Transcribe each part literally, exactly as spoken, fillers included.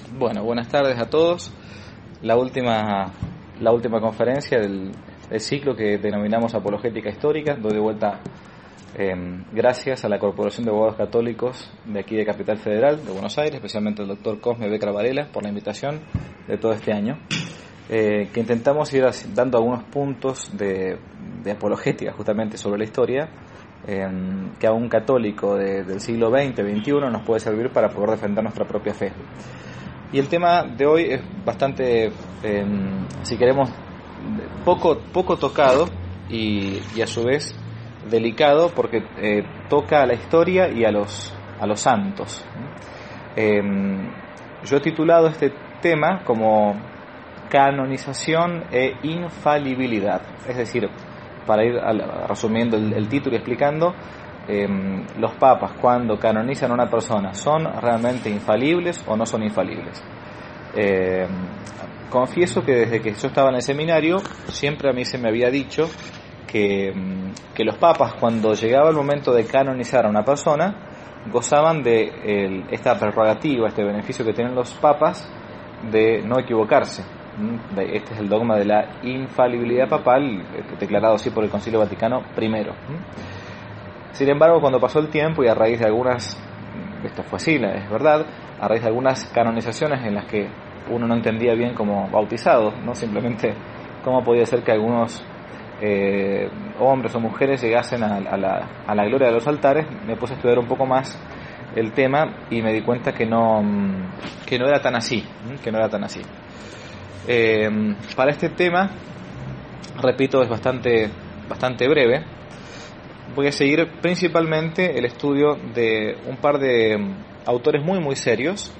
Bueno, buenas tardes a todos. La última, la última conferencia del, del ciclo que denominamos Apologética Histórica. Doy de vuelta eh, gracias a la Corporación de Abogados Católicos de aquí de Capital Federal, de Buenos Aires, especialmente al doctor Cosme Becker Varela, por la invitación de todo este año, eh, que intentamos ir dando algunos puntos de, de apologética justamente sobre la historia, eh, que a un católico de, del siglo veinte, veintiuno nos puede servir para poder defender nuestra propia fe. Y el tema de hoy es bastante, eh, si queremos, poco, poco tocado y, y a su vez delicado, porque eh, toca a la historia y a los, a los santos. Eh, yo he titulado este tema como canonización e infalibilidad, es decir, para ir al, resumiendo el, el título y explicando, Eh, los papas, cuando canonizan a una persona, ¿son realmente infalibles o no son infalibles? Eh, confieso que desde que yo estaba en el seminario siempre a mí se me había dicho que, que los papas, cuando llegaba el momento de canonizar a una persona, gozaban de el, esta prerrogativa, este beneficio que tienen los papas de no equivocarse. Este es el dogma de la infalibilidad papal, declarado así por el Concilio Vaticano primero. Sin embargo, cuando pasó el tiempo y a raíz de algunas, esto fue así, es verdad, a raíz de algunas canonizaciones en las que uno no entendía bien como bautizado, no simplemente cómo podía ser que algunos eh, hombres o mujeres llegasen a, a, la, a la gloria de los altares, me puse a estudiar un poco más el tema y me di cuenta que no, que no era tan así, que no era tan así. Eh, para este tema, repito, es bastante, bastante breve. Voy a seguir principalmente el estudio de un par de autores muy muy serios.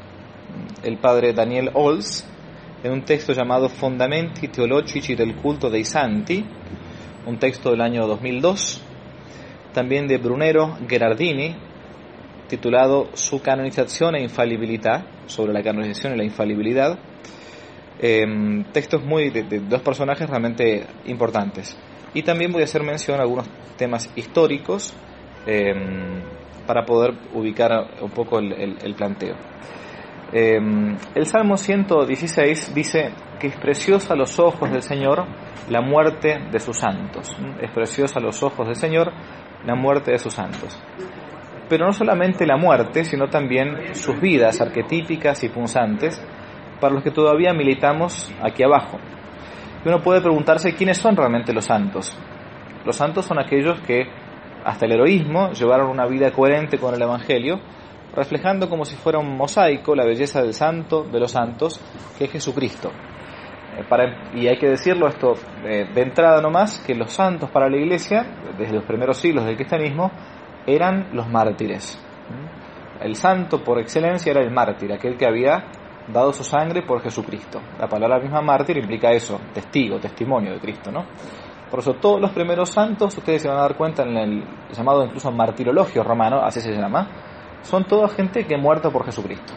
El padre Daniel Ols, en un texto llamado Fondamenti Teologici del Culto dei Santi, un texto del año dos mil dos. También de Brunero Gherardini, titulado Su canonización e infalibilidad, sobre la canonización y la infalibilidad. Eh, textos muy de, de dos personajes realmente importantes. Y también voy a hacer mención a algunos temas históricos eh, para poder ubicar un poco el, el, el planteo. Eh, el Salmo ciento dieciséis dice que es preciosa a los ojos del Señor la muerte de sus santos. Es preciosa a los ojos del Señor la muerte de sus santos. Pero no solamente la muerte, sino también sus vidas arquetípicas y punzantes para los que todavía militamos aquí abajo. Y uno puede preguntarse quiénes son realmente los santos. Los santos son aquellos que, hasta el heroísmo, llevaron una vida coherente con el Evangelio, reflejando como si fuera un mosaico la belleza del santo de los santos, que es Jesucristo. Eh, para, y hay que decirlo esto eh, de entrada nomás, que los santos para la Iglesia, desde los primeros siglos del cristianismo, eran los mártires. El santo por excelencia era el mártir, aquel que había dado su sangre por Jesucristo. La palabra misma mártir implica eso, testigo, testimonio de Cristo, ¿no? Por eso todos los primeros santos, ustedes se van a dar cuenta en el llamado incluso martirologio romano, así se llama, son toda gente que muerta por Jesucristo.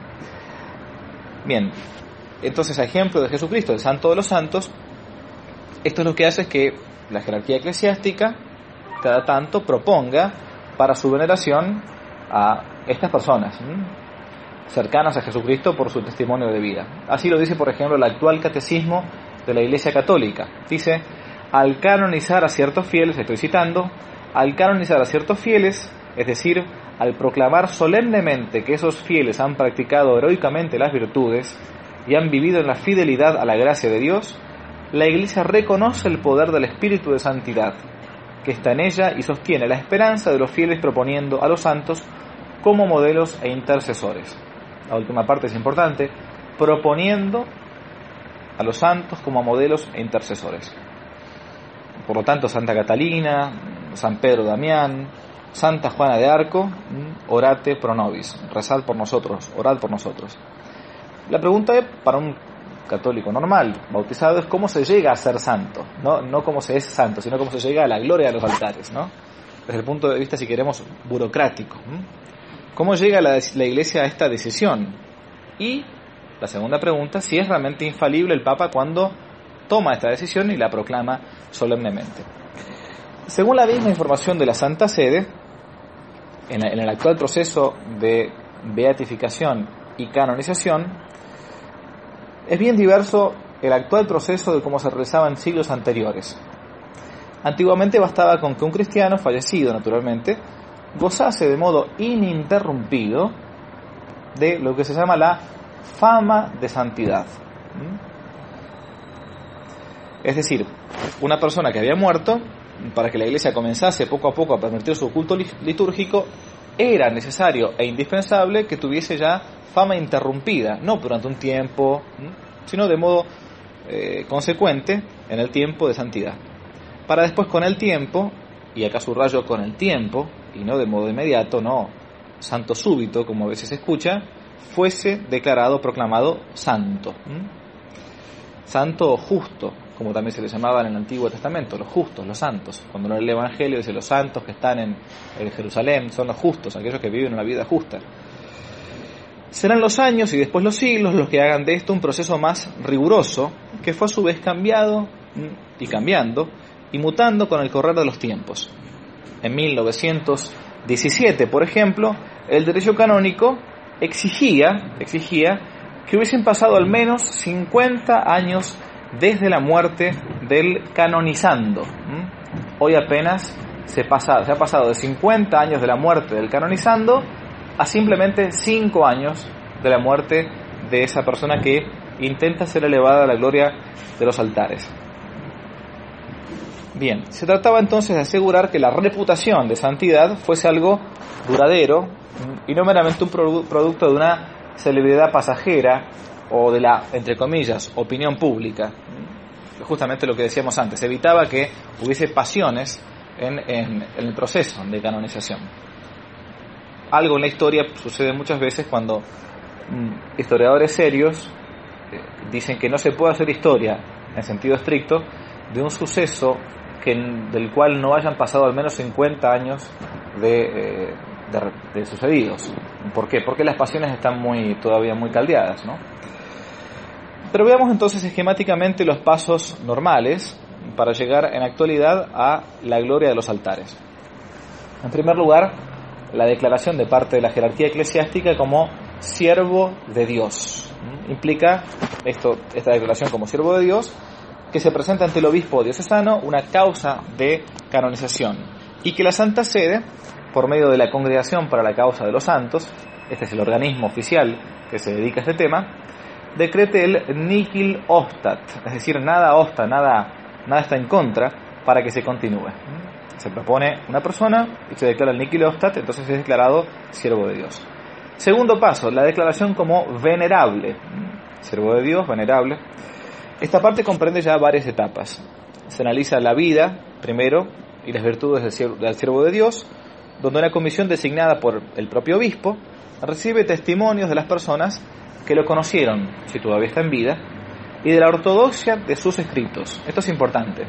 Bien, entonces a ejemplo de Jesucristo, el santo de los santos, esto es lo que hace es que la jerarquía eclesiástica cada tanto proponga para su veneración a estas personas cercanas a Jesucristo por su testimonio de vida. Así lo dice, por ejemplo, el actual catecismo de la Iglesia Católica. Dice: al canonizar a ciertos fieles, estoy citando, al canonizar a ciertos fieles, es decir, al proclamar solemnemente que esos fieles han practicado heroicamente las virtudes y han vivido en la fidelidad a la gracia de Dios, la Iglesia reconoce el poder del Espíritu de Santidad que está en ella y sostiene la esperanza de los fieles proponiendo a los santos como modelos e intercesores. La última parte es importante, proponiendo a los santos como modelos e intercesores. Por lo tanto, Santa Catalina, San Pedro Damián, Santa Juana de Arco, orate pro nobis, rezad por nosotros, orad por nosotros. La pregunta es, para un católico normal, bautizado, es cómo se llega a ser santo, no, no cómo se es santo, sino cómo se llega a la gloria de los altares, ¿no? Desde el punto de vista, si queremos, burocrático. ¿Cómo llega la, la Iglesia a esta decisión? Y la segunda pregunta, si es realmente infalible el Papa cuando toma esta decisión y la proclama solemnemente. Según la misma información de la Santa Sede, en, en el actual proceso de beatificación y canonización, es bien diverso el actual proceso de cómo se realizaba en siglos anteriores. Antiguamente bastaba con que un cristiano, fallecido naturalmente, gozase de modo ininterrumpido de lo que se llama la fama de santidad. Es decir, una persona que había muerto, para que la iglesia comenzase poco a poco a permitir su culto litúrgico, era necesario e indispensable que tuviese ya fama interrumpida, no durante un tiempo, sino de modo eh, consecuente en el tiempo de santidad. Para después, con el tiempo, y acá subrayo con el tiempo, y no de modo inmediato, no santo súbito, como a veces se escucha, fuese declarado, proclamado santo. ¿Mm? Santo justo, como también se le llamaba en el Antiguo Testamento, los justos, los santos. Cuando uno lee el Evangelio dice los santos que están en, en Jerusalén, son los justos, aquellos que viven una vida justa. Serán los años y después los siglos los que hagan de esto un proceso más riguroso, que fue a su vez cambiado y cambiando y mutando con el correr de los tiempos. En mil novecientos diecisiete, por ejemplo, el derecho canónico exigía, exigía que hubiesen pasado al menos cincuenta años desde la muerte del canonizando. Hoy apenas se, pasa, se ha pasado de cincuenta años de la muerte del canonizando a simplemente cinco años de la muerte de esa persona que intenta ser elevada a la gloria de los altares. Bien, se trataba entonces de asegurar que la reputación de santidad fuese algo duradero y no meramente un produ- producto de una celebridad pasajera o de la, entre comillas, opinión pública. Justamente lo que decíamos antes, evitaba que hubiese pasiones en, en, en el proceso de canonización. Algo en la historia sucede muchas veces cuando mm, historiadores serios eh, dicen que no se puede hacer historia en sentido estricto de un suceso que, del cual no hayan pasado al menos cincuenta años de, eh, de, de sucedidos. ¿Por qué? Porque las pasiones están muy todavía muy caldeadas, ¿no? Pero veamos entonces esquemáticamente los pasos normales para llegar en actualidad a la gloria de los altares. En primer lugar, la declaración de parte de la jerarquía eclesiástica como siervo de Dios. Implica esto, esta declaración como siervo de Dios, que se presenta ante el obispo diocesano una causa de canonización y que la Santa Sede, por medio de la Congregación para la Causa de los Santos, este es el organismo oficial que se dedica a este tema, decrete el nihil ostat, es decir, nada obsta, nada, nada está en contra para que se continúe. Se propone una persona y se declara el nihil ostat, entonces es declarado siervo de Dios. Segundo paso, la declaración como venerable, siervo de Dios, venerable. Esta parte comprende ya varias etapas. Se analiza la vida, primero, y las virtudes del siervo, del siervo de Dios, donde una comisión designada por el propio obispo recibe testimonios de las personas que lo conocieron, si todavía está en vida, y de la ortodoxia de sus escritos. Esto es importante.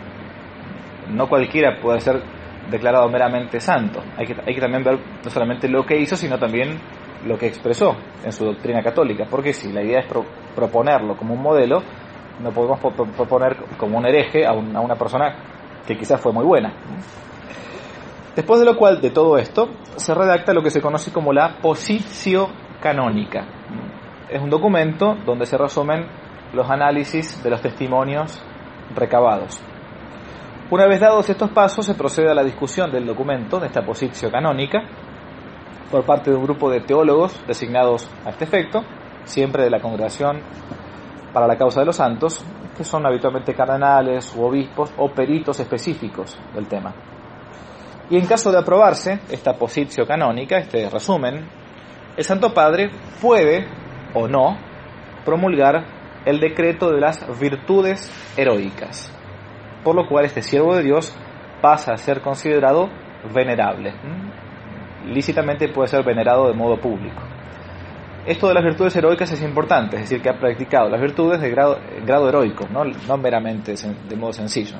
No cualquiera puede ser declarado meramente santo. Hay que, hay que también ver no solamente lo que hizo, sino también lo que expresó en su doctrina católica. Porque si la idea es pro, proponerlo como un modelo, no podemos proponer como un hereje a, un, a una persona que quizás fue muy buena. Después de lo cual, de todo esto, se redacta lo que se conoce como la Positio Canónica. Es un documento donde se resumen los análisis de los testimonios recabados. Una vez dados estos pasos, se procede a la discusión del documento, de esta Positio Canónica, por parte de un grupo de teólogos designados a este efecto, siempre de la Congregación para la Causa de los Santos, que son habitualmente cardenales u obispos o peritos específicos del tema. Y en caso de aprobarse esta Positio Canónica, este resumen, el Santo Padre puede o no promulgar el decreto de las virtudes heroicas, por lo cual este siervo de Dios pasa a ser considerado venerable. Lícitamente puede ser venerado de modo público. Esto de las virtudes heroicas es importante, es decir, que ha practicado las virtudes de grado, grado heroico, no, no meramente de modo sencillo.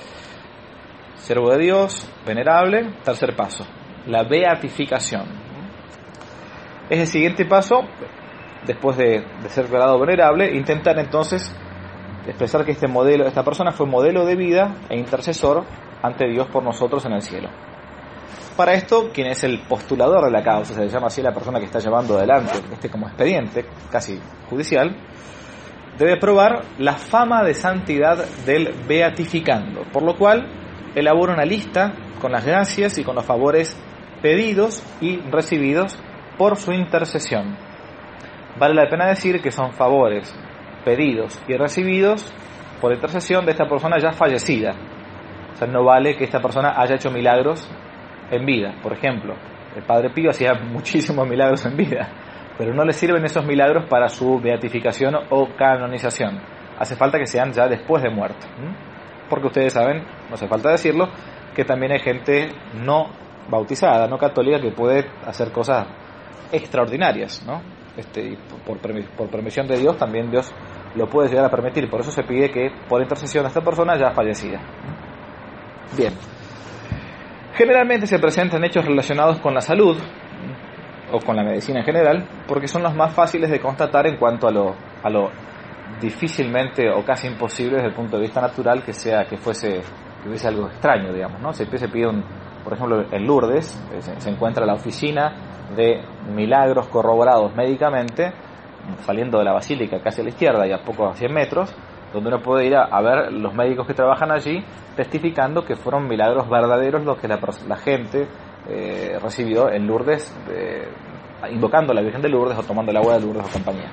Siervo de Dios, venerable. Tercer paso, la beatificación. Es el siguiente paso, después de, de ser declarado venerable, intentar entonces expresar que este modelo, esta persona fue modelo de vida e intercesor ante Dios por nosotros en el cielo. Para esto, quien es el postulador de la causa, se le llama así la persona que está llevando adelante este como expediente, casi judicial, debe probar la fama de santidad del beatificando, por lo cual elabora una lista con las gracias y con los favores pedidos y recibidos por su intercesión. Vale la pena decir que son favores pedidos y recibidos por intercesión de esta persona ya fallecida. O sea, no vale que esta persona haya hecho milagros en vida. Por ejemplo, el Padre Pío hacía muchísimos milagros en vida, pero no le sirven esos milagros para su beatificación o canonización. Hace falta que sean ya después de muerto. Porque ustedes saben, no hace falta decirlo, que también hay gente no bautizada, no católica, que puede hacer cosas extraordinarias, ¿no? Este, y por, por permisión de Dios, también Dios lo puede llegar a permitir. Por eso se pide que por intercesión de esta persona ya fallecida. Bien. Generalmente se presentan hechos relacionados con la salud o con la medicina en general, porque son los más fáciles de constatar en cuanto a lo, a lo difícilmente o casi imposible desde el punto de vista natural que sea que fuese que hubiese algo extraño, digamos, ¿no? Se, se pide un, por ejemplo, en Lourdes se, se encuentra la oficina de milagros corroborados médicamente, saliendo de la basílica casi a la izquierda y a poco a cien metros, donde uno puede ir a, a ver los médicos que trabajan allí testificando que fueron milagros verdaderos los que la, la gente eh, recibió en Lourdes, eh, invocando a la Virgen de Lourdes o tomando el agua de Lourdes o compañía.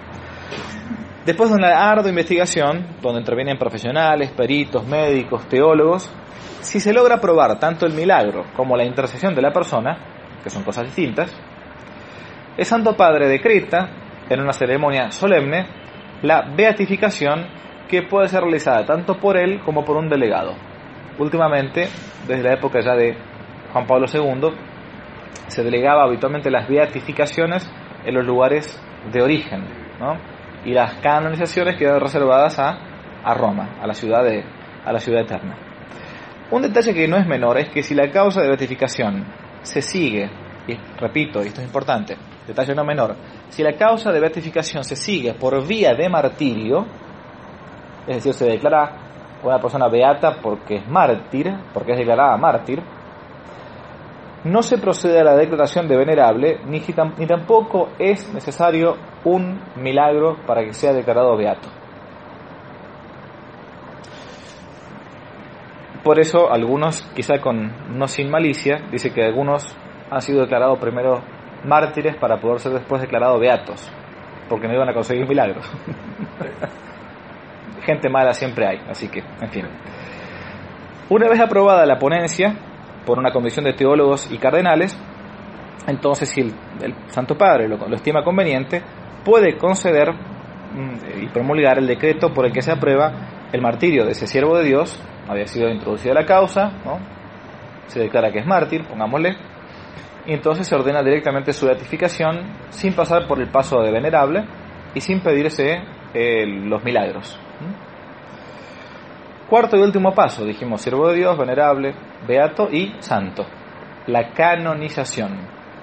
Después de una ardua investigación, donde intervienen profesionales, peritos, médicos, teólogos, si se logra probar tanto el milagro como la intercesión de la persona, que son cosas distintas, el Santo Padre decreta, en una ceremonia solemne, la beatificación que puede ser realizada tanto por él como por un delegado. Últimamente, desde la época ya de Juan Pablo segundo, se delegaba habitualmente las beatificaciones en los lugares de origen, ¿no? Y las canonizaciones quedan reservadas a, a Roma, a la ciudad de, a la ciudad eterna. Un detalle que no es menor es que si la causa de beatificación se sigue, y repito, esto es importante, detalle no menor, si la causa de beatificación se sigue por vía de martirio, es decir, se declara una persona beata porque es mártir, porque es declarada mártir, no se procede a la declaración de venerable, ni, ni tampoco es necesario un milagro para que sea declarado beato. Por eso algunos, quizá con no sin malicia, dice que algunos han sido declarados primero mártires para poder ser después declarados beatos, porque no iban a conseguir milagros. Gente mala siempre hay, así que, en fin. Una vez aprobada la ponencia por una comisión de teólogos y cardenales, entonces si el, el Santo Padre lo, lo estima conveniente, puede conceder mm, y promulgar el decreto por el que se aprueba el martirio de ese siervo de Dios. Había sido introducida la causa, ¿no? Se declara que es mártir, pongámosle, y entonces se ordena directamente su beatificación sin pasar por el paso de venerable y sin pedirse eh, los milagros. Cuarto y último paso, dijimos, siervo de Dios, venerable, beato y santo, la canonización.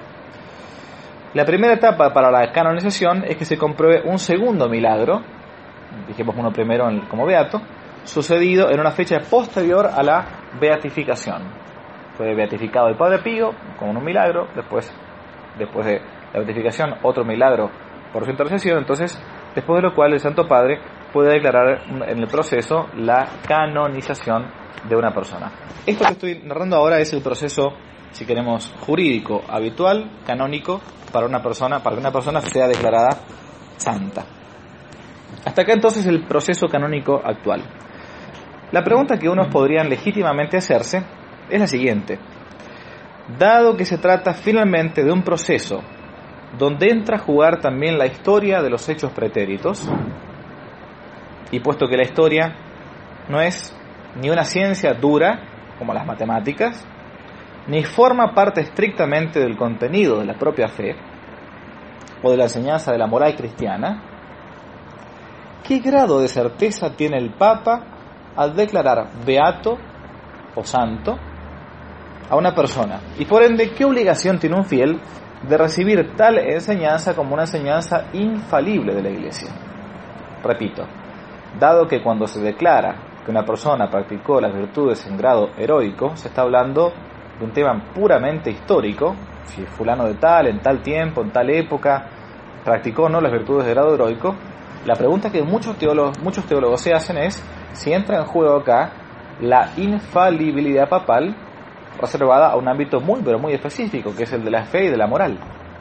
La primera etapa para la canonización es que se compruebe un segundo milagro, dijimos uno primero como beato, sucedido en una fecha posterior a la beatificación. Fue beatificado el Padre Pío con un milagro, después, después de la beatificación otro milagro por su intercesión, entonces después de lo cual el Santo Padre puede declarar en el proceso la canonización de una persona. Esto que estoy narrando ahora es el proceso, si queremos, jurídico, habitual, canónico, para una persona, para que una persona sea declarada santa. Hasta acá entonces el proceso canónico actual. La pregunta que unos podrían legítimamente hacerse es la siguiente. Dado que se trata finalmente de un proceso donde entra a jugar también la historia de los hechos pretéritos, y puesto que la historia no es ni una ciencia dura, como las matemáticas, ni forma parte estrictamente del contenido de la propia fe, o de la enseñanza de la moral cristiana, ¿qué grado de certeza tiene el Papa al declarar beato o santo a una persona? Y por ende, ¿qué obligación tiene un fiel de recibir tal enseñanza como una enseñanza infalible de la Iglesia? Repito, dado que cuando se declara que una persona practicó las virtudes en grado heroico, se está hablando de un tema puramente histórico, si fulano de tal, en tal tiempo, en tal época, practicó o no las virtudes de grado heroico, la pregunta que muchos teólogos, muchos teólogos se hacen es si entra en juego acá la infalibilidad papal reservada a un ámbito muy pero muy específico, que es el de la fe y de la moral.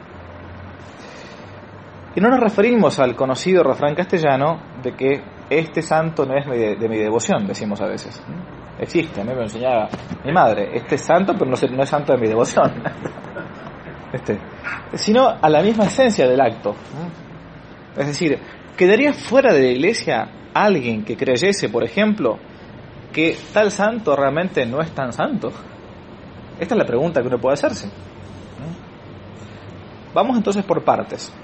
Y no nos referimos al conocido refrán castellano de que este santo no es de mi devoción, decimos a veces. Existe, a mí me lo enseñaba mi madre, este es santo pero no es santo de mi devoción. Este, sino a la misma esencia del acto. Es decir, ¿quedaría fuera de la iglesia alguien que creyese, por ejemplo, que tal santo realmente no es tan santo? Esta es la pregunta que uno puede hacerse. Vamos entonces por partes.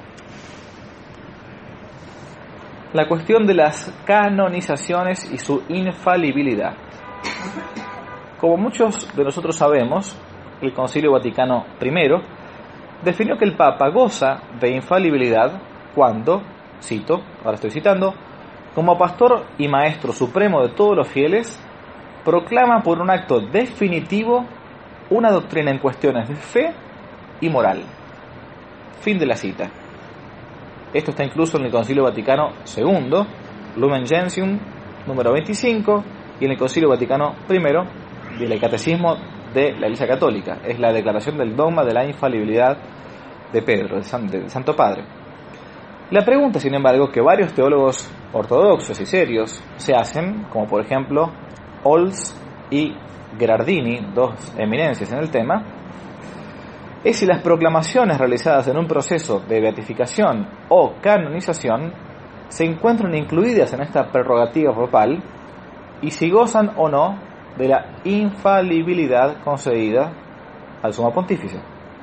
La cuestión de las canonizaciones y su infalibilidad. Como muchos de nosotros sabemos, el Concilio Vaticano primero definió que el Papa goza de infalibilidad cuando, cito, ahora estoy citando, como pastor y maestro supremo de todos los fieles, proclama por un acto definitivo una doctrina en cuestiones de fe y moral. Fin de la cita. Esto está incluso en el Concilio Vaticano segundo, Lumen Gentium, número veinticinco, y en el Concilio Vaticano primero, del Catecismo de la Iglesia Católica. Es la declaración del dogma de la infalibilidad de Pedro, del Santo Padre. La pregunta, sin embargo, que varios teólogos ortodoxos y serios se hacen, como por ejemplo Ols y Gherardini, dos eminencias en el tema, es si las proclamaciones realizadas en un proceso de beatificación o canonización se encuentran incluidas en esta prerrogativa papal y si gozan o no de la infalibilidad concedida al sumo pontífice.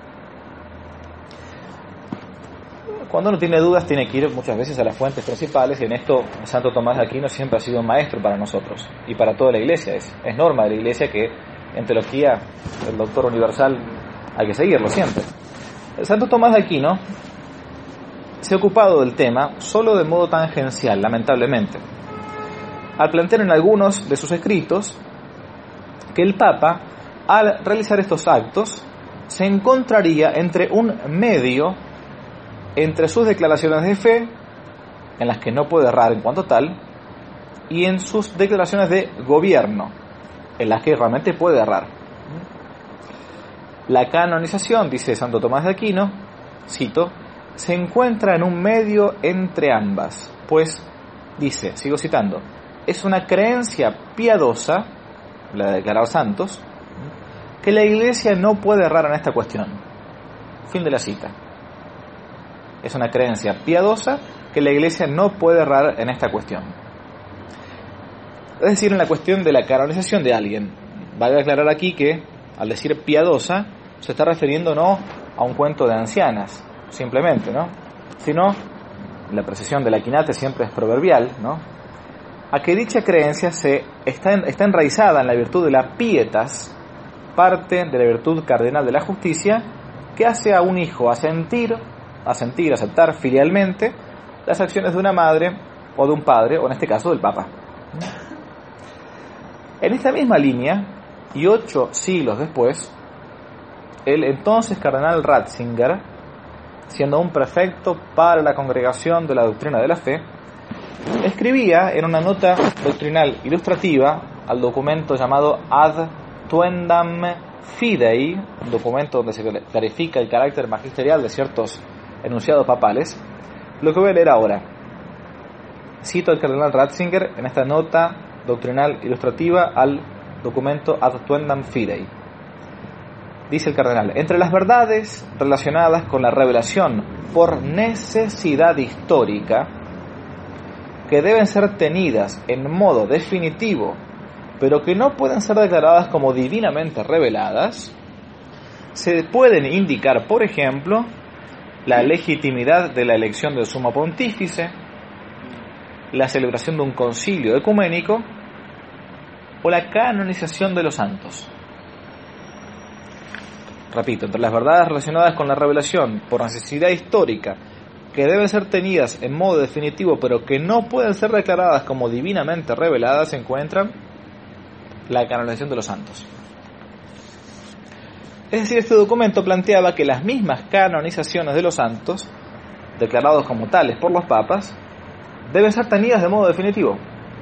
Cuando uno tiene dudas tiene que ir muchas veces a las fuentes principales, y en esto Santo Tomás de Aquino siempre ha sido un maestro para nosotros y para toda la Iglesia. Es, es norma de la Iglesia que en teología el doctor universal hay que seguirlo siempre. El Santo Tomás de Aquino se ha ocupado del tema solo de modo tangencial, lamentablemente, al plantear en algunos de sus escritos que el Papa, al realizar estos actos, se encontraría entre un medio entre sus declaraciones de fe, en las que no puede errar en cuanto tal, y en sus declaraciones de gobierno, en las que realmente puede errar. La canonización, dice Santo Tomás de Aquino, cito, se encuentra en un medio entre ambas, pues, dice, sigo citando, es una creencia piadosa, la de declarar santos, que la Iglesia no puede errar en esta cuestión. Fin de la cita. Es una creencia piadosa que la Iglesia no puede errar en esta cuestión. Es decir, en la cuestión de la canonización de alguien. Vale aclarar aquí que, al decir piadosa, se está refiriendo no a un cuento de ancianas, simplemente, ¿no? Sino, la precisión de la quinate siempre es proverbial, ¿no? A que dicha creencia se está, en, está enraizada en la virtud de la pietas, parte de la virtud cardenal de la justicia, que hace a un hijo asentir, asentir, aceptar filialmente las acciones de una madre o de un padre, o en este caso del Papa. En esta misma línea, y ocho siglos después, el entonces cardenal Ratzinger, siendo un prefecto para la Congregación de la Doctrina de la Fe, escribía en una nota doctrinal ilustrativa al documento llamado Ad Tuendam Fidei, un documento donde se clarifica el carácter magisterial de ciertos enunciados papales, lo que voy a leer ahora. Cito al cardenal Ratzinger en esta nota doctrinal ilustrativa al documento Ad Tuendam Fidei. Dice el cardenal, entre las verdades relacionadas con la revelación por necesidad histórica, que deben ser tenidas en modo definitivo, pero que no pueden ser declaradas como divinamente reveladas, se pueden indicar, por ejemplo, la legitimidad de la elección del sumo pontífice, la celebración de un concilio ecuménico o la canonización de los santos. Repito, entre las verdades relacionadas con la revelación por necesidad histórica, que deben ser tenidas en modo definitivo, pero que no pueden ser declaradas como divinamente reveladas, se encuentran la canonización de los santos. Es decir, este documento planteaba que las mismas canonizaciones de los santos, declarados como tales por los papas, deben ser tenidas de modo definitivo.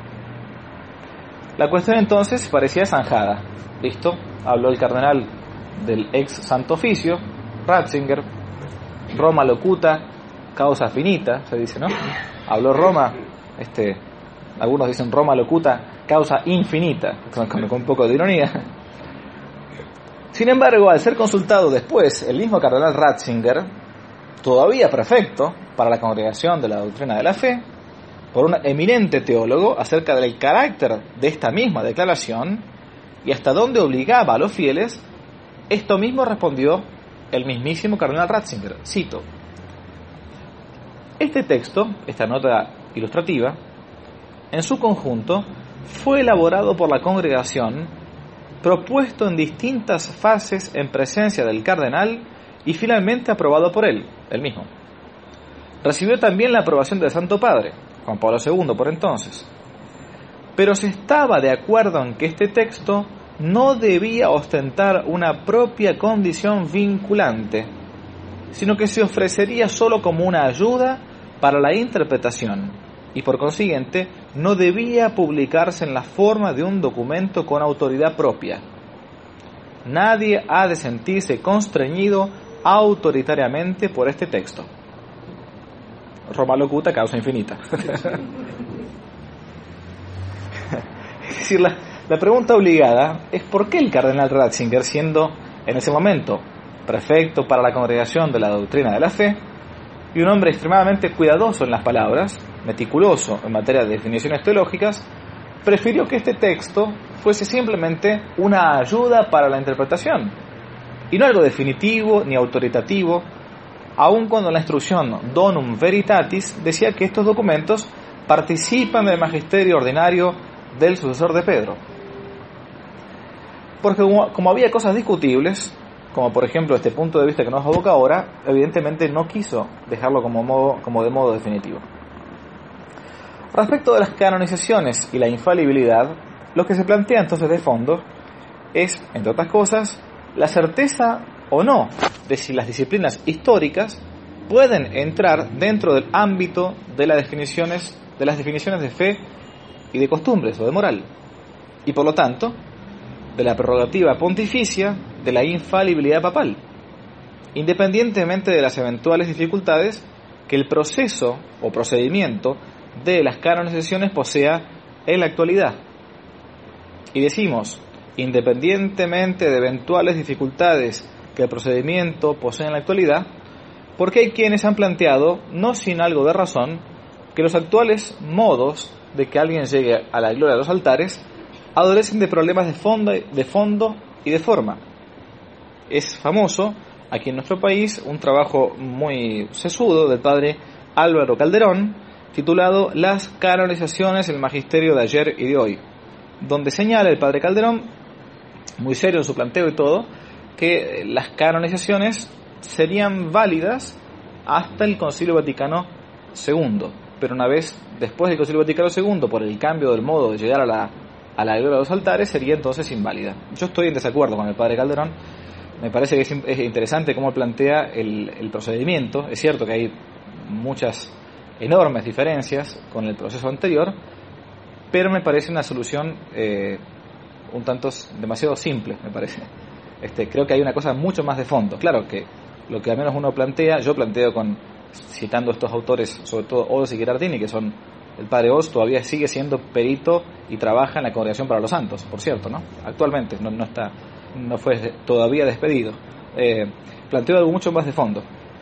La cuestión entonces parecía zanjada. ¿Listo? Habló el cardenal del ex Santo Oficio, Ratzinger, Roma locuta, causa finita, se dice, ¿no? Habló Roma, este, algunos dicen Roma locuta, causa infinita, con, con, con un poco de ironía. Sin embargo, al ser consultado después el mismo cardenal Ratzinger, todavía prefecto para la Congregación de la Doctrina de la Fe, por un eminente teólogo acerca del carácter de esta misma declaración y hasta dónde obligaba a los fieles, esto mismo respondió el mismísimo cardenal Ratzinger. Cito: este texto, esta nota ilustrativa, en su conjunto, fue elaborado por la congregación, propuesto en distintas fases en presencia del cardenal y finalmente aprobado por él, el mismo. Recibió también la aprobación del Santo Padre, Juan Pablo segundo por entonces. Pero se estaba de acuerdo en que este texto no debía ostentar una propia condición vinculante, sino que se ofrecería solo como una ayuda para la interpretación y por consiguiente no debía publicarse en la forma de un documento con autoridad propia. Nadie ha de sentirse constreñido autoritariamente por este texto. Roma locuta, causa infinita. Es decir, la, la pregunta obligada es ¿por qué el cardenal Ratzinger, siendo en ese momento prefecto para la Congregación de la Doctrina de la Fe y un hombre extremadamente cuidadoso en las palabras, meticuloso en materia de definiciones teológicas, prefirió que este texto fuese simplemente una ayuda para la interpretación y no algo definitivo ni autoritativo, aun cuando la instrucción Donum Veritatis decía que estos documentos participan del magisterio ordinario del sucesor de Pedro? Porque como, como había cosas discutibles, como por ejemplo este punto de vista que nos aboca ahora, evidentemente no quiso dejarlo como, modo, como de modo definitivo. Respecto de las canonizaciones y la infalibilidad, lo que se plantea entonces de fondo es, entre otras cosas, la certeza o no de si las disciplinas históricas pueden entrar dentro del ámbito de las definiciones, de las definiciones de fe y de costumbres o de moral, y por lo tanto de la prerrogativa pontificia de la infalibilidad papal, independientemente de las eventuales dificultades que el proceso o procedimiento de las canonizaciones posea en la actualidad. Y decimos, independientemente de eventuales dificultades que el procedimiento posee en la actualidad, porque hay quienes han planteado, no sin algo de razón, que los actuales modos de que alguien llegue a la gloria de los altares adolecen de problemas de fondo, de fondo y de forma. Es famoso aquí en nuestro país un trabajo muy sesudo del padre Álvaro Calderón titulado Las canonizaciones del magisterio de ayer y de hoy, donde señala el padre Calderón, muy serio en su planteo y todo, que las canonizaciones serían válidas hasta el Concilio Vaticano segundo, pero una vez después del Concilio Vaticano segundo, por el cambio del modo de llegar a la, a la gloria de los altares, sería entonces inválida. Yo estoy en desacuerdo con el padre Calderón. Me parece que es, es interesante cómo plantea el, el procedimiento. Es cierto que hay muchas enormes diferencias con el proceso anterior, pero me parece una solución eh, un tanto demasiado simple, me parece. Este, creo que hay una cosa mucho más de fondo. Claro que lo que al menos uno plantea, yo planteo con citando estos autores, sobre todo Oz y Ghirardini, que son, el padre Oz todavía sigue siendo perito y trabaja en la Congregación para los Santos, por cierto, ¿no? Actualmente, no, no está, no fue todavía despedido. Eh, planteo algo mucho más de fondo.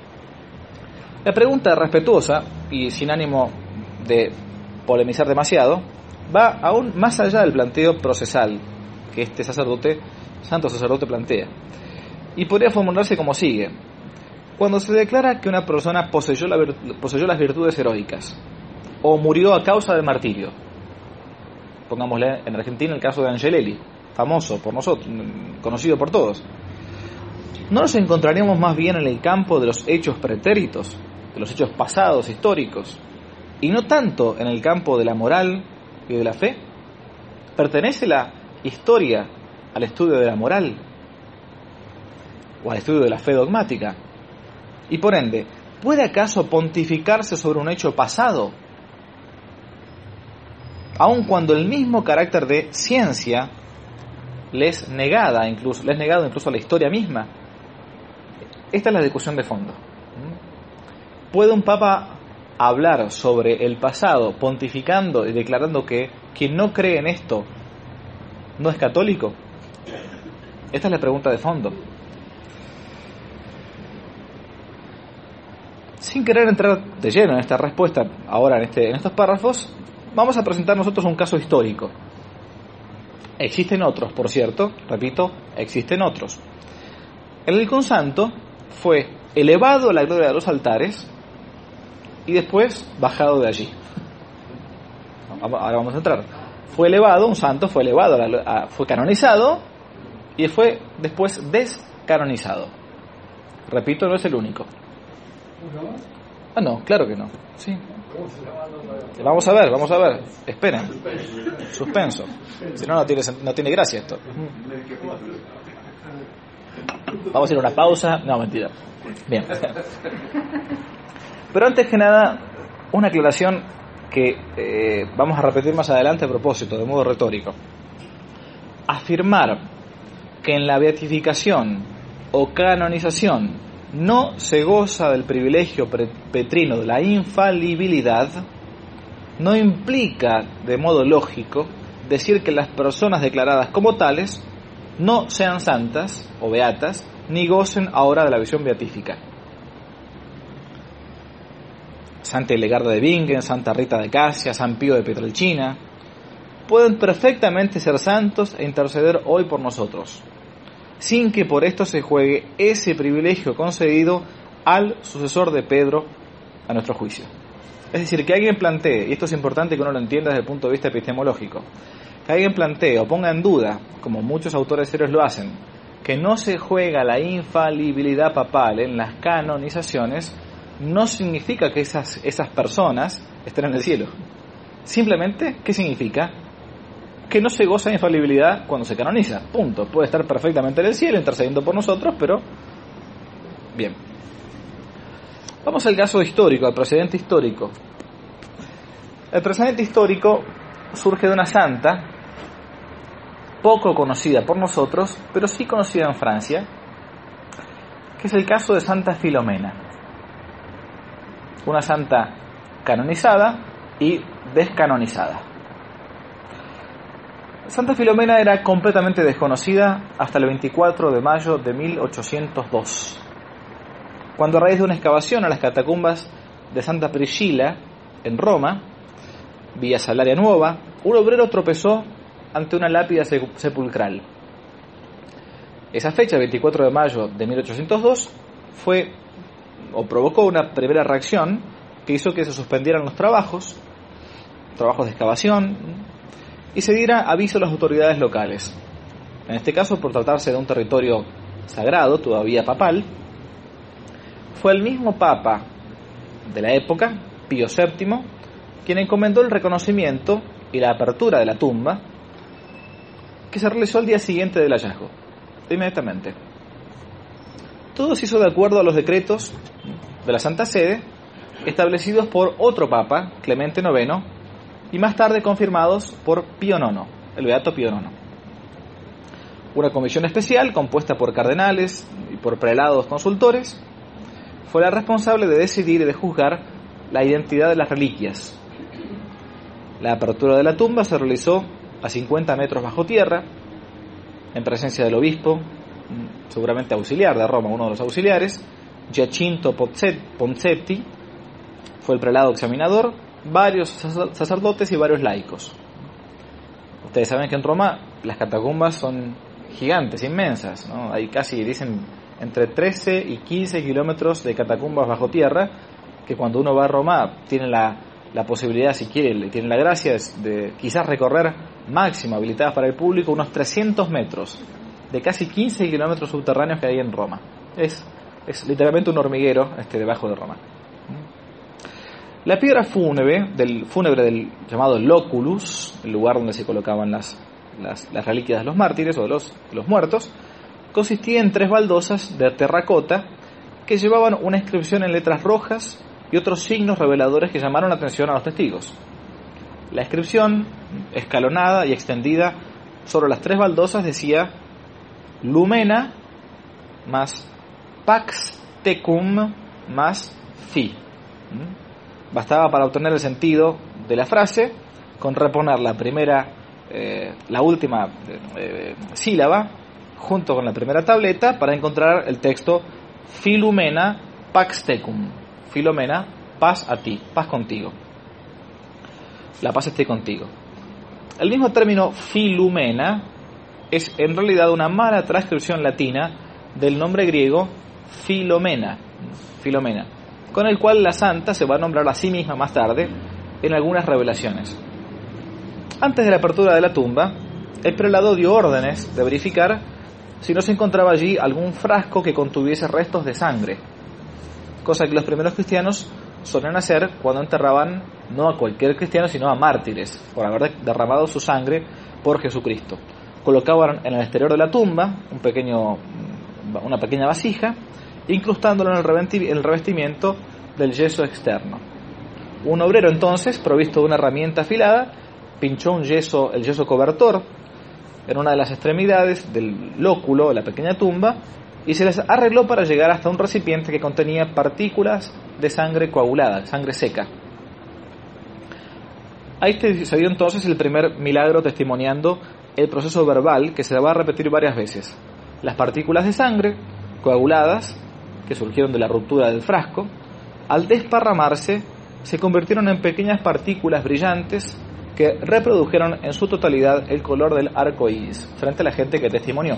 La pregunta respetuosa y sin ánimo de polemizar demasiado va aún más allá del planteo procesal que este sacerdote, santo sacerdote, plantea, y podría formularse como sigue: cuando se declara que una persona poseyó, la virtu- poseyó las virtudes heroicas o murió a causa del martirio, pongámosle en Argentina el caso de Angelelli, famoso por nosotros, conocido por todos, ¿no nos encontraríamos más bien en el campo de los hechos pretéritos, de los hechos pasados históricos, y no tanto en el campo de la moral y de la fe? ¿Pertenece la historia al estudio de la moral? o al estudio de la fe dogmática. Y por ende, ¿puede acaso pontificarse sobre un hecho pasado? Aun cuando el mismo carácter de ciencia le es negada, incluso, le es negado incluso a la historia misma. Esta es la discusión de fondo. ¿Puede un papa hablar sobre el pasado pontificando y declarando que quien no cree en esto no es católico? Esta es la pregunta de fondo. Sin querer entrar de lleno en esta respuesta ahora en, este, en estos párrafos, vamos a presentar nosotros un caso histórico. Existen otros, por cierto, repito, existen otros. El halcón santo fue elevado a la gloria de los altares y después bajado de allí. Ahora vamos a entrar. Fue elevado, un santo fue elevado, a la, a, fue canonizado y fue después descanonizado. Repito, no es el único. Ah, no, claro que no. Sí. Vamos a ver, vamos a ver. Esperen. Suspenso. Si no, no tiene, no tiene gracia esto. Vamos a ir a una pausa. No, mentira. Bien. Pero antes que nada, una aclaración que eh, vamos a repetir más adelante a propósito, de modo retórico. Afirmar que en la beatificación o canonización no se goza del privilegio petrino de la infalibilidad no implica, de modo lógico, decir que las personas declaradas como tales no sean santas o beatas, ni gocen ahora de la visión beatífica. Santa Hildegarda de Bingen, Santa Rita de Casia, San Pío de Pietrelcina, pueden perfectamente ser santos e interceder hoy por nosotros, sin que por esto se juegue ese privilegio concedido al sucesor de Pedro a nuestro juicio. Es decir, que alguien plantee, y esto es importante que uno lo entienda desde el punto de vista epistemológico, que alguien plantee o ponga en duda, como muchos autores serios lo hacen, que no se juega la infalibilidad papal en las canonizaciones, no significa que esas, esas personas estén en el cielo. Simplemente, ¿qué significa? Que no se goza de infalibilidad cuando se canoniza. Punto. Puede estar perfectamente en el cielo intercediendo por nosotros, pero bien. Vamos al caso histórico, al precedente histórico. El precedente histórico surge de una santa poco conocida por nosotros, pero sí conocida en Francia, que es el caso de Santa Filomena. Una santa canonizada y descanonizada. Santa Filomena era completamente desconocida hasta el veinticuatro de mayo de mil ochocientos dos, cuando a raíz de una excavación a las catacumbas de Santa Priscila en Roma, Vía Salaria Nueva, un obrero tropezó ante una lápida sepulcral. Esa fecha, veinticuatro de mayo de mil ochocientos dos, fue o provocó una primera reacción que hizo que se suspendieran los trabajos, trabajos de excavación, y se diera aviso a las autoridades locales. En este caso, por tratarse de un territorio sagrado, todavía papal, fue el mismo Papa de la época, Pío séptimo, quien encomendó el reconocimiento y la apertura de la tumba, que se realizó al día siguiente del hallazgo, inmediatamente. Todo se hizo de acuerdo a los decretos de la Santa Sede, establecidos por otro Papa, Clemente noveno, y más tarde confirmados por Pío nono, el Beato Pío nono. Una comisión especial, compuesta por cardenales y por prelados consultores, fue la responsable de decidir y de juzgar la identidad de las reliquias. La apertura de la tumba se realizó a cincuenta metros bajo tierra, en presencia del obispo, seguramente auxiliar de Roma, uno de los auxiliares, Giacinto Poncetti, fue el prelado examinador, varios sacerdotes y varios laicos. Ustedes saben que en Roma las catacumbas son gigantes, inmensas, ¿no? Hay casi, dicen, entre trece y quince kilómetros de catacumbas bajo tierra, que cuando uno va a Roma tiene la, la posibilidad, si quiere, tiene la gracia de quizás recorrer máximo, habilitadas para el público, unos trescientos metros de casi quince kilómetros subterráneos que hay en Roma. Es, es literalmente un hormiguero este, debajo de Roma. La piedra fúnebre del, fúnebre del llamado Loculus, el lugar donde se colocaban las, las, las reliquias de los mártires o de los, de los muertos, consistía en tres baldosas de terracota que llevaban una inscripción en letras rojas y otros signos reveladores que llamaron la atención a los testigos. La inscripción, escalonada y extendida sobre las tres baldosas, decía Lumena más Pax Tecum más Fi. Bastaba para obtener el sentido de la frase con reponer la primera, eh, la última eh, sílaba junto con la primera tableta para encontrar el texto Filumena Pax Tecum. Filomena, paz a ti, paz contigo. La paz esté contigo. El mismo término Filumena es en realidad una mala transcripción latina del nombre griego Filomena, Filomena, con el cual la santa se va a nombrar a sí misma más tarde en algunas revelaciones. Antes de la apertura de la tumba, el prelado dio órdenes de verificar si no se encontraba allí algún frasco que contuviese restos de sangre, cosa que los primeros cristianos solían hacer cuando enterraban no a cualquier cristiano, sino a mártires, por haber derramado su sangre por Jesucristo. Colocaban en el exterior de la tumba un pequeño, una pequeña vasija, incrustándolo en el revestimiento del yeso externo. Un obrero entonces, provisto de una herramienta afilada, pinchó un yeso, el yeso cobertor en una de las extremidades del lóculo de la pequeña tumba y se les arregló para llegar hasta un recipiente que contenía partículas de sangre coagulada, sangre seca. Ahí se dio entonces el primer milagro testimoniando el proceso verbal que se va a repetir varias veces. Las partículas de sangre coaguladas, que surgieron de la ruptura del frasco, al desparramarse se convirtieron en pequeñas partículas brillantes que reprodujeron en su totalidad el color del arco iris frente a la gente que testimonió.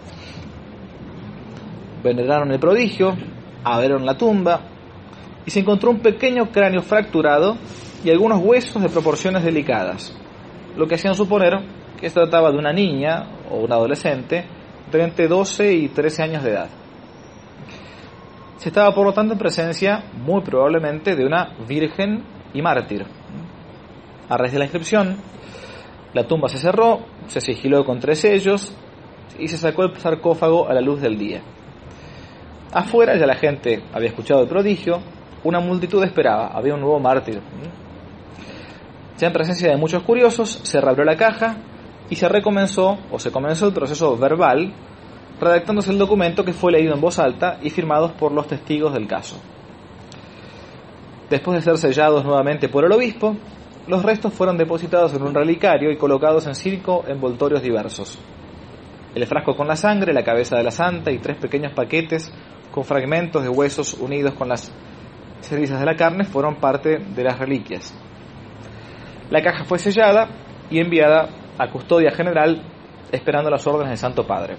Veneraron el prodigio, abrieron la tumba y se encontró un pequeño cráneo fracturado y algunos huesos de proporciones delicadas, lo que hacían suponer que se trataba de una niña o un adolescente de entre doce y trece años de edad. Se estaba por lo tanto en presencia muy probablemente de una virgen y mártir. A raíz de la inscripción, la tumba se cerró, se sigiló con tres sellos y se sacó el sarcófago a la luz del día. Afuera ya la gente había escuchado el prodigio, una multitud esperaba, había un nuevo mártir. Ya en presencia de muchos curiosos, se reabrió la caja y se recomenzó, o se comenzó el proceso verbal, redactándose el documento que fue leído en voz alta y firmados por los testigos del caso. Después de ser sellados nuevamente por el obispo, los restos fueron depositados en un relicario y colocados en cinco envoltorios diversos. El frasco con la sangre, la cabeza de la santa y tres pequeños paquetes con fragmentos de huesos unidos con las cenizas de la carne fueron parte de las reliquias. La caja fue sellada y enviada a custodia general esperando las órdenes del Santo Padre.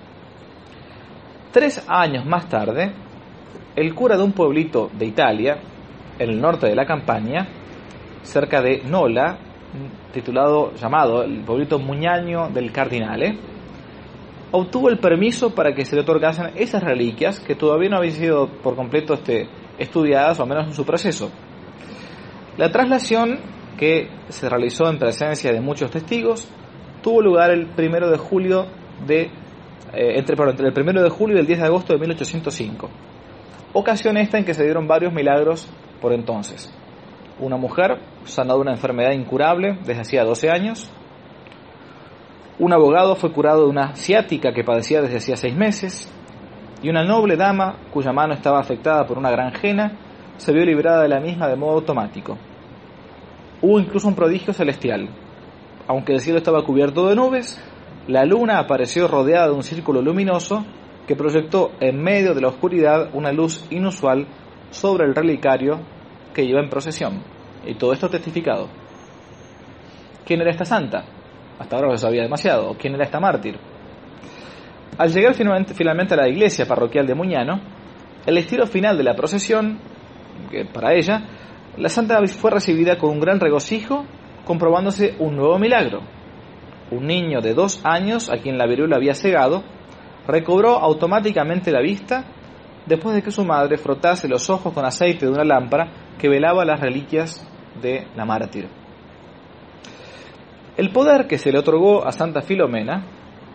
Tres años más tarde, el cura de un pueblito de Italia, en el norte de la Campania, cerca de Nola, titulado, llamado el pueblito Muñaño del Cardinale, obtuvo el permiso para que se le otorgasen esas reliquias que todavía no habían sido por completo este, estudiadas, o al menos en su proceso. La traslación, que se realizó en presencia de muchos testigos, tuvo lugar el primero de julio de eh, entre, perdón, entre el primero de julio y el diez de agosto de mil ochocientos cinco. Ocasión esta en que se dieron varios milagros por entonces. Una mujer sanó de una enfermedad incurable desde hacía doce años. Un abogado fue curado de una ciática que padecía desde hacía seis meses. Y una noble dama, cuya mano estaba afectada por una granjena, se vio liberada de la misma de modo automático. Hubo incluso un prodigio celestial. Aunque el cielo estaba cubierto de nubes, la luna apareció rodeada de un círculo luminoso que proyectó en medio de la oscuridad una luz inusual sobre el relicario que iba en procesión. Y todo esto testificado. ¿Quién era esta santa? Hasta ahora no se sabía demasiado. ¿Quién era esta mártir? Al llegar finalmente, finalmente a la iglesia parroquial de Muñano, el estilo final de la procesión, que para ella, la santa fue recibida con un gran regocijo, comprobándose un nuevo milagro. Un niño de dos años, a quien la viruela había cegado, recobró automáticamente la vista después de que su madre frotase los ojos con aceite de una lámpara que velaba las reliquias de la mártir. El poder que se le otorgó a Santa Filomena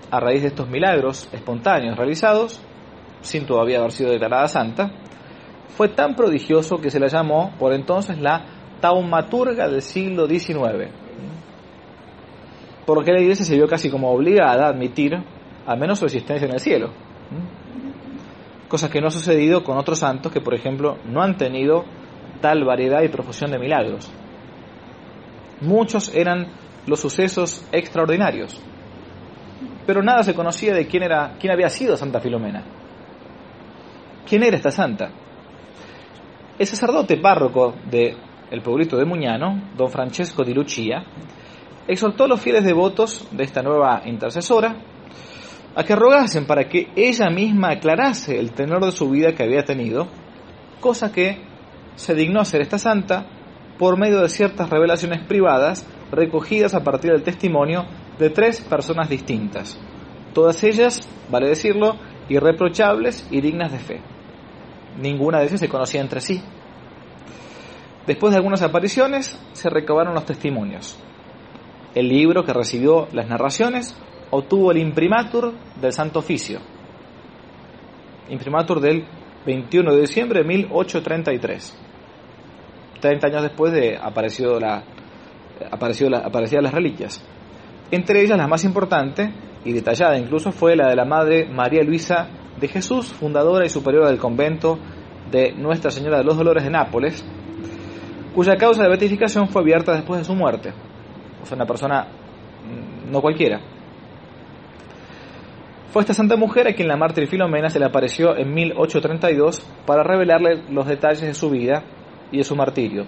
a raíz de estos milagros espontáneos realizados, sin todavía haber sido declarada santa, fue tan prodigioso que se la llamó por entonces la taumaturga del siglo diecinueve. Por lo que la Iglesia se vio casi como obligada a admitir al menos su existencia en el cielo. Cosa que no ha sucedido con otros santos que, por ejemplo, no han tenido tal variedad y profusión de milagros. Muchos eran los sucesos extraordinarios, pero nada se conocía de quién era, quién había sido Santa Filomena. ¿Quién era esta santa? El sacerdote párroco del pueblito de Muñano, don Francesco di Lucia, exhortó a los fieles devotos de esta nueva intercesora a que rogasen para que ella misma aclarase el tenor de su vida que había tenido, cosa que se dignó hacer esta santa por medio de ciertas revelaciones privadas recogidas a partir del testimonio de tres personas distintas, todas ellas, vale decirlo, irreprochables y dignas de fe. Ninguna de ellas se conocía entre sí. Después de algunas apariciones, se recabaron los testimonios. El libro que recibió las narraciones obtuvo el imprimatur del Santo Oficio, imprimatur del veintiuno de diciembre de mil ochocientos treinta y tres, treinta años después de aparecido la, apareció la, aparecían las reliquias. Entre ellas, la más importante y detallada incluso fue la de la Madre María Luisa de Jesús, fundadora y superiora del convento de Nuestra Señora de los Dolores de Nápoles, cuya causa de beatificación fue abierta después de su muerte. O sea, una persona no cualquiera. Fue esta santa mujer a quien la mártir Filomena se le apareció en mil ochocientos treinta y dos para revelarle los detalles de su vida y de su martirio.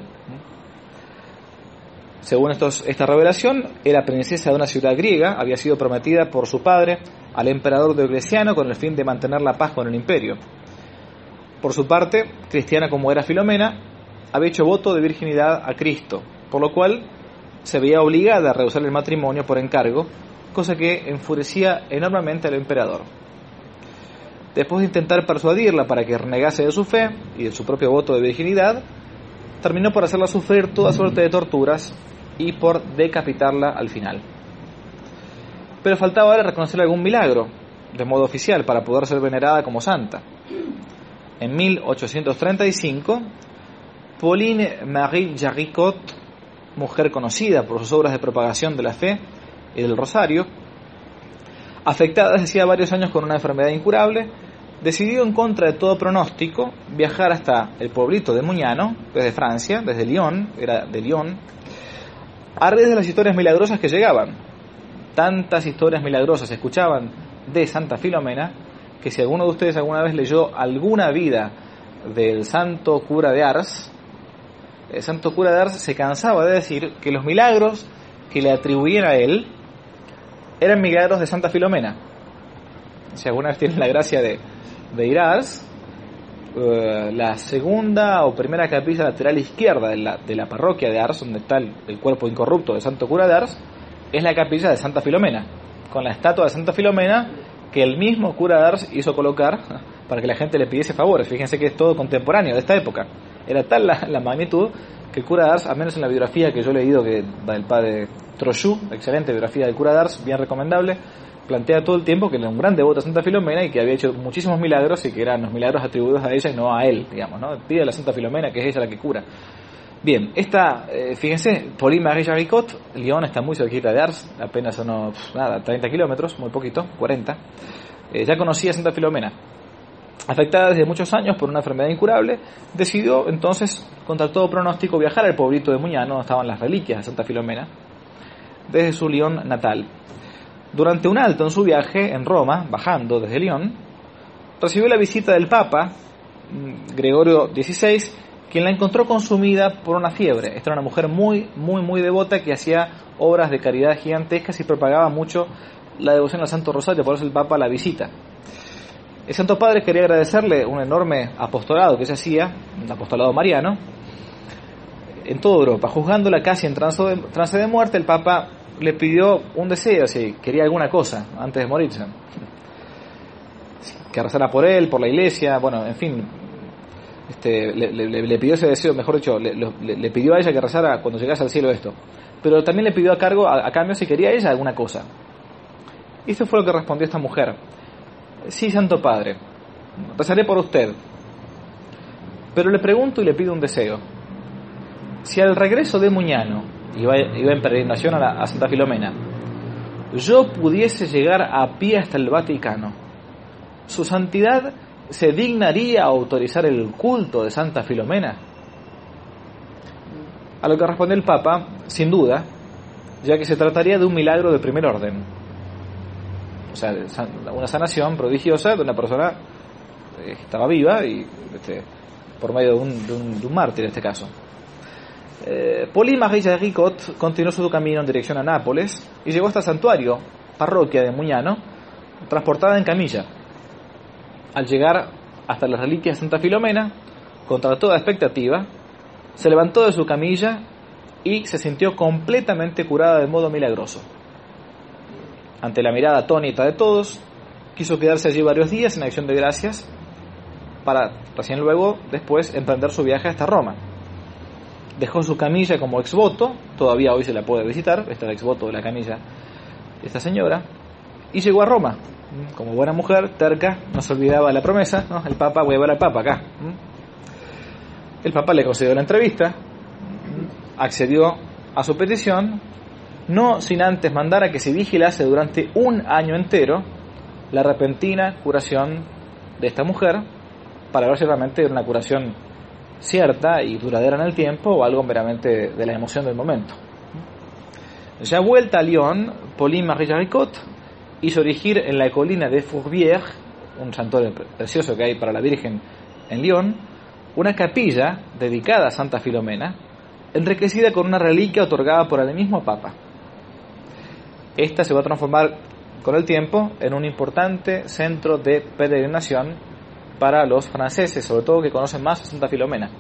Según estos, esta revelación, era princesa de una ciudad griega, había sido prometida por su padre al emperador Diocleciano con el fin de mantener la paz con el imperio. Por su parte, cristiana como era Filomena, había hecho voto de virginidad a Cristo, por lo cual se veía obligada a rehusar el matrimonio por encargo, cosa que enfurecía enormemente al emperador. Después de intentar persuadirla para que renegase de su fe y de su propio voto de virginidad, terminó por hacerla sufrir toda suerte de torturas y por decapitarla al final. Pero faltaba ahora reconocer algún milagro, de modo oficial, para poder ser venerada como santa. En mil ochocientos treinta y cinco, Pauline Marie Jaricot, mujer conocida por sus obras de propagación de la fe y del rosario, afectada desde hacía varios años con una enfermedad incurable, decidió en contra de todo pronóstico viajar hasta el pueblito de Muñano, desde Francia, desde Lyon, era de Lyon, a raíz de las historias milagrosas que llegaban. Tantas historias milagrosas se escuchaban de Santa Filomena, que si alguno de ustedes alguna vez leyó alguna vida del santo cura de Ars, el santo cura de Ars se cansaba de decir que los milagros que le atribuían a él eran milagros de Santa Filomena. Si alguna vez tienen la gracia de, de ir a Ars, uh, la segunda o primera capilla lateral izquierda de la, de la parroquia de Ars, donde está el, el cuerpo incorrupto del santo cura de Ars, es la capilla de Santa Filomena, con la estatua de Santa Filomena que el mismo cura de Ars hizo colocar para que la gente le pidiese favores. Fíjense que es todo contemporáneo de esta época. Era tal la, la magnitud que el cura de Ars, al menos en la biografía que yo he leído, que del padre Trochu, excelente biografía del cura de Ars, bien recomendable, plantea todo el tiempo que era un gran devoto a Santa Filomena y que había hecho muchísimos milagros y que eran los milagros atribuidos a ella y no a él, digamos, ¿no? Pide a la Santa Filomena, que es ella la que cura. Bien, esta, eh, fíjense, Pauline Marie Jaricot, Lyon está muy cerquita de Ars, apenas unos, nada, treinta kilómetros, muy poquito, cuarenta, eh, ya conocía a Santa Filomena. Afectada desde muchos años por una enfermedad incurable, decidió entonces, contra todo pronóstico, viajar al pueblito de Muñano, donde estaban las reliquias de Santa Filomena, desde su Lyon natal. Durante un alto en su viaje en Roma, bajando desde Lyon, recibió la visita del Papa, Gregorio dieciséis, quien la encontró consumida por una fiebre. Esta era una mujer muy, muy, muy devota que hacía obras de caridad gigantescas y propagaba mucho la devoción al Santo Rosario, por eso el Papa la visita. El Santo Padre quería agradecerle un enorme apostolado que se hacía, un apostolado mariano, en toda Europa. Juzgándola casi en trance de, trance de muerte, el Papa le pidió un deseo, si quería alguna cosa antes de morirse. Que rezara por él, por la iglesia, bueno, en fin, este, le, le, le pidió ese deseo, mejor dicho, le, le, le pidió a ella que rezara cuando llegase al cielo esto. Pero también le pidió a cargo, a, a cambio, si quería ella alguna cosa. Y esto fue lo que respondió esta mujer: sí, Santo Padre, rezaré por usted, pero le pregunto y le pido un deseo. Si al regreso de Muñano, iba, iba en peregrinación a, la, a Santa Filomena, yo pudiese llegar a pie hasta el Vaticano, ¿su santidad se dignaría a autorizar el culto de Santa Filomena? A lo que respondió el Papa: sin duda, ya que se trataría de un milagro de primer orden. O sea, una sanación prodigiosa de una persona que estaba viva y este, por medio de un, de, un, de un mártir en este caso. Eh, Pauline Marie Jaricot continuó su camino en dirección a Nápoles y llegó hasta el santuario, parroquia de Muñano, transportada en camilla. Al llegar hasta las reliquias de Santa Filomena, contra toda expectativa, se levantó de su camilla y se sintió completamente curada de modo milagroso. Ante la mirada atónita de todos, quiso quedarse allí varios días en acción de gracias para recién luego, después, emprender su viaje hasta Roma. Dejó su camilla como exvoto, todavía hoy se la puede visitar, está el exvoto de la camilla de esta señora, y llegó a Roma. Como buena mujer, terca, no se olvidaba de la promesa, ¿no? El Papa, voy a ver al Papa acá. El Papa le concedió la entrevista, accedió a su petición, no sin antes mandar a que se vigilase durante un año entero la repentina curación de esta mujer, para ver si realmente era una curación cierta y duradera en el tiempo o algo meramente de la emoción del momento. Ya vuelta a Lyon, Pauline Marie Jaricot hizo erigir en la colina de Fourvière, un santuario precioso que hay para la Virgen en Lyon, una capilla dedicada a Santa Filomena, enriquecida con una reliquia otorgada por el mismo Papa. Esta se va a transformar con el tiempo en un importante centro de peregrinación para los franceses, sobre todo que conocen más a Santa Filomena.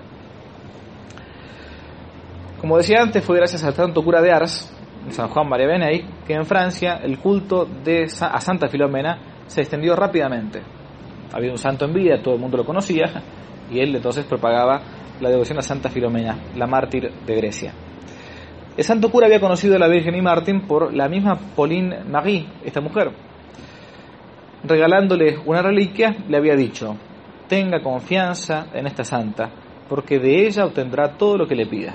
Como decía antes, fue gracias al santo cura de Ars, San Juan María Benet, que en Francia el culto de a Santa Filomena se extendió rápidamente. Había un santo en vida, todo el mundo lo conocía, y él entonces propagaba la devoción a Santa Filomena, la mártir de Grecia. El santo cura había conocido a la Virgen y Martín por la misma Pauline Marie, esta mujer. Regalándole una reliquia, le había dicho: tenga confianza en esta santa, porque de ella obtendrá todo lo que le pida.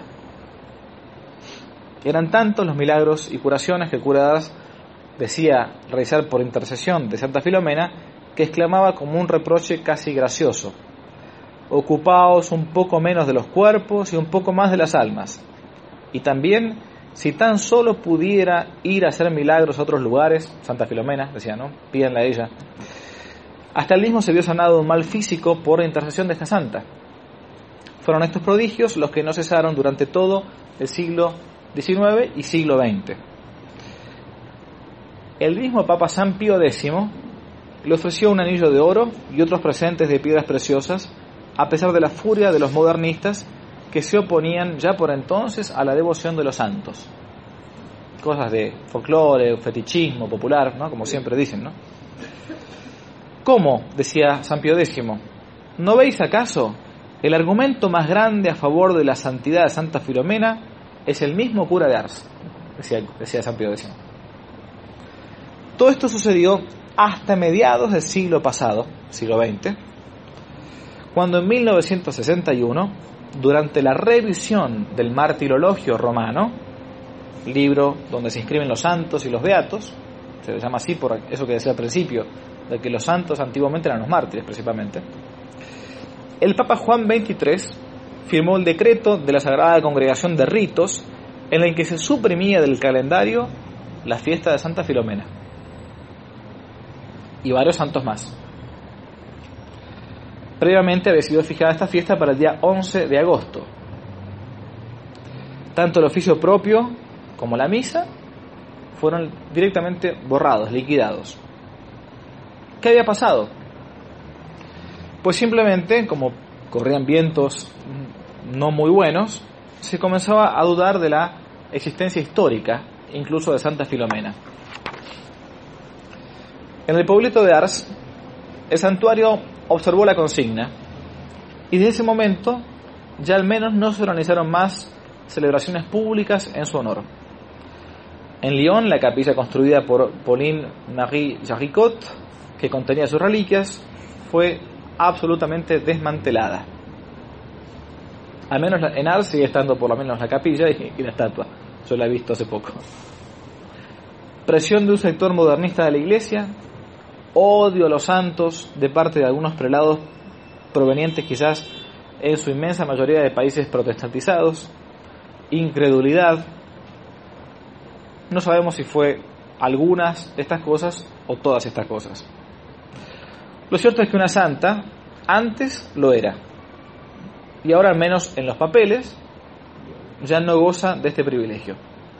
Eran tantos los milagros y curaciones que el cura de Ars decía realizar por intercesión de Santa Filomena, que exclamaba como un reproche casi gracioso: ocupaos un poco menos de los cuerpos y un poco más de las almas. Y también, si tan solo pudiera ir a hacer milagros a otros lugares, Santa Filomena decía, ¿no? Pídanle a ella. Hasta él mismo se vio sanado de un mal físico por intercesión de esta santa. Fueron estos prodigios los que no cesaron durante todo el siglo diecinueve y siglo veinte. El mismo Papa San Pío X le ofreció un anillo de oro y otros presentes de piedras preciosas, a pesar de la furia de los modernistas que se oponían ya por entonces a la devoción de los santos. Cosas de folclore, fetichismo popular, ¿no? Como siempre dicen, ¿no? ¿Cómo? Decía San Pío X. ¿No veis acaso? El argumento más grande a favor de la santidad de Santa Filomena es el mismo cura de Ars, decía, decía San Pío X. Todo esto sucedió hasta mediados del siglo pasado, siglo veinte, cuando en mil novecientos sesenta y uno, durante la revisión del Martirologio Romano, libro donde se inscriben los santos y los beatos, se le llama así por eso que decía al principio, de que los santos antiguamente eran los mártires principalmente, el Papa Juan veintitrés firmó el decreto de la Sagrada Congregación de Ritos, en el que se suprimía del calendario la fiesta de Santa Filomena y varios santos más. Previamente había sido fijada esta fiesta para el día once de agosto. Tanto el oficio propio como la misa fueron directamente borrados, liquidados. ¿Qué había pasado? Pues simplemente, como corrían vientos no muy buenos, se comenzaba a dudar de la existencia histórica, incluso de Santa Filomena. En el pueblito de Ars, el santuario observó la consigna y desde ese momento ya al menos no se organizaron más celebraciones públicas en su honor. En Lyon, la capilla construida por Pauline Marie Jaricot, que contenía sus reliquias, fue absolutamente desmantelada. Al menos en Ars sigue estando por lo menos la capilla y, y la estatua. Yo la he visto hace poco. Presión de un sector modernista de la Iglesia, odio a los santos de parte de algunos prelados provenientes quizás en su inmensa mayoría de países protestantizados, incredulidad. No sabemos si fue algunas de estas cosas o todas estas cosas. Lo cierto es que una santa antes lo era, y ahora, al menos en los papeles, ya no goza de este privilegio.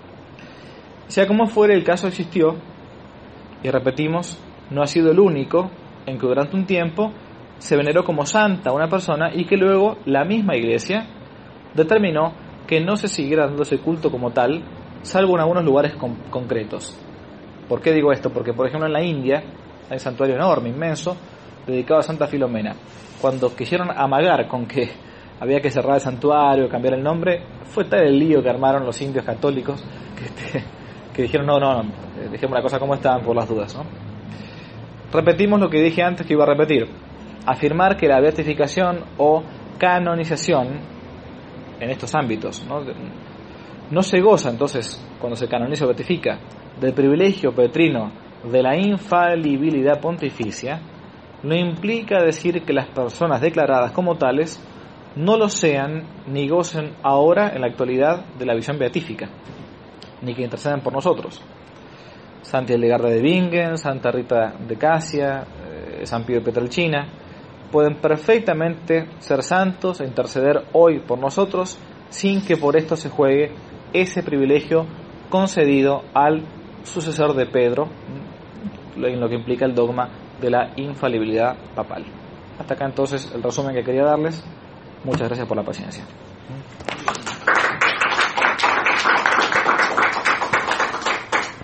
Sea como fuere, el caso existió, y repetimos, no ha sido el único en que durante un tiempo se veneró como santa a una persona y que luego la misma Iglesia determinó que no se siguiera dando ese culto como tal, salvo en algunos lugares con, concretos. ¿Por qué digo esto? Porque, por ejemplo, en la India hay un santuario enorme, inmenso, dedicado a Santa Filomena. Cuando quisieron amagar con que había que cerrar el santuario, cambiar el nombre, fue tal el lío que armaron los indios católicos que, este, que dijeron no, no, no, dejemos la cosa como estaban por las dudas, ¿no? Repetimos lo que dije antes que iba a repetir. Afirmar que la beatificación o canonización en estos ámbitos, ¿no? No se goza entonces, cuando se canoniza o beatifica, del privilegio petrino de la infalibilidad pontificia, no implica decir que las personas declaradas como tales no lo sean ni gocen ahora en la actualidad de la visión beatífica, ni que intercedan por nosotros. Santa Hildegarda de Bingen, Santa Rita de Casia, eh, San Pío de Pietrelcina, pueden perfectamente ser santos e interceder hoy por nosotros sin que por esto se juegue ese privilegio concedido al sucesor de Pedro, en lo que implica el dogma de la infalibilidad papal. Hasta acá entonces el resumen que quería darles. Muchas gracias por la paciencia.